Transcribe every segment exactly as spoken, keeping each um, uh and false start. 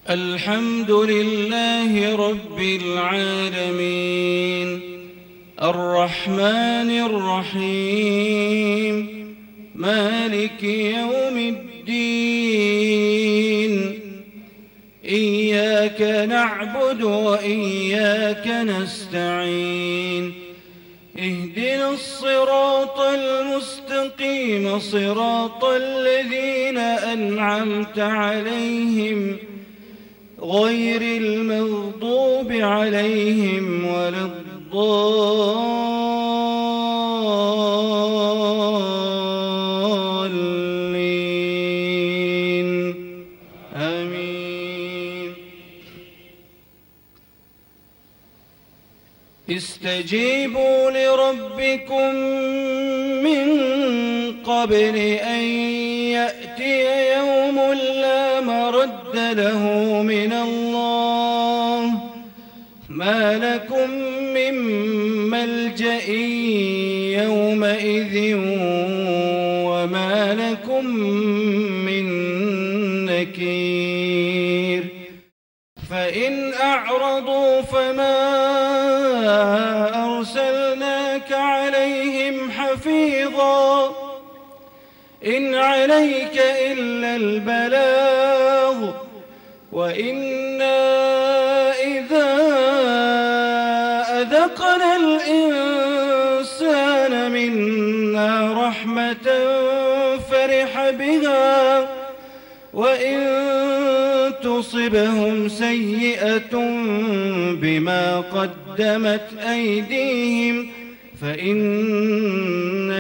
الحمد لله رب العالمين الرحمن الرحيم مالك يوم الدين إياك نعبد وإياك نستعين اهدنا الصراط المستقيم صراط الذين أنعمت عليهم غير المغضوب عليهم ولا الضالين آمين. استجيبوا لربكم من قبل أن يأتي يوم لا مرد له من الله ما لكم من ملجأ يومئذ وما لكم من نكير. فإن أعرضوا فما أرسلناك عليهم حفيظا إن عليك إلا البلاغ وإنا إذا أذقنا الإنسان منا رحمة فرح بها وإن تصبهم سيئة بما قدمت أيديهم فإن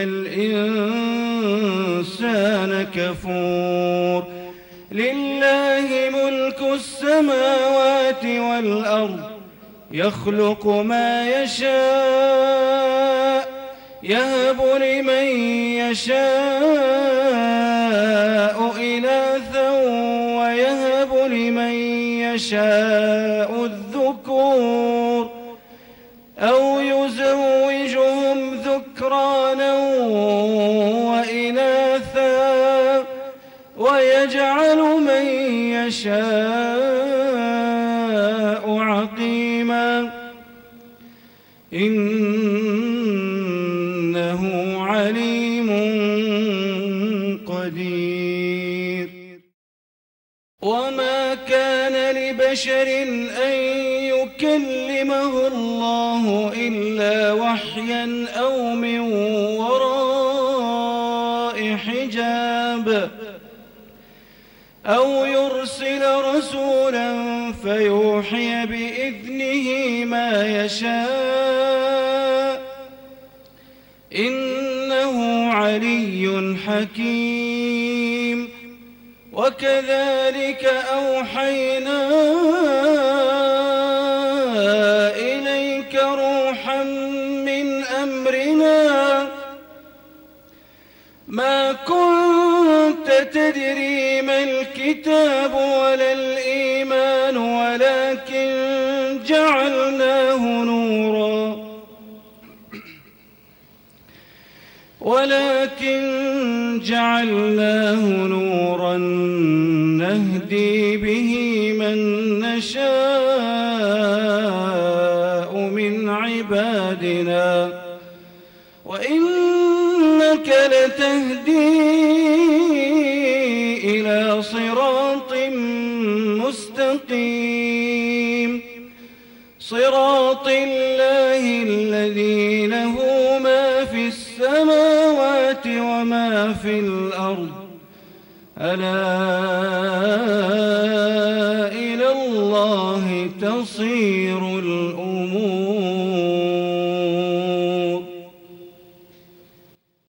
الإنسان كفور. لله ملك السماوات والأرض يخلق ما يشاء يهب لمن يشاء إناثا ويهب لمن يشاء الذكور أو يزوجهم ذكرانا وإناثا ويجعل من يشاء عقيما إنه عليم قدير. وما كان لبشر أن يكلمه الله إلا وحيا أو من وراء حجاب أو يرسل رسولا فيوحي بإذنه ما يشاء إنه علي حكيم. وكذلك أوحينا إليك روحا من أمرنا ما كنت تدري ما الكتاب ولا الإيمان ولكن جعلناه نورا ولكن جعلناه نورا نهدي به من نشاء من عبادنا وإنك لتهدي إلى صراط مستقيم صراط الله الذي له ما في السماوات وما في الأرض ألا إلى الله تصير الأمور.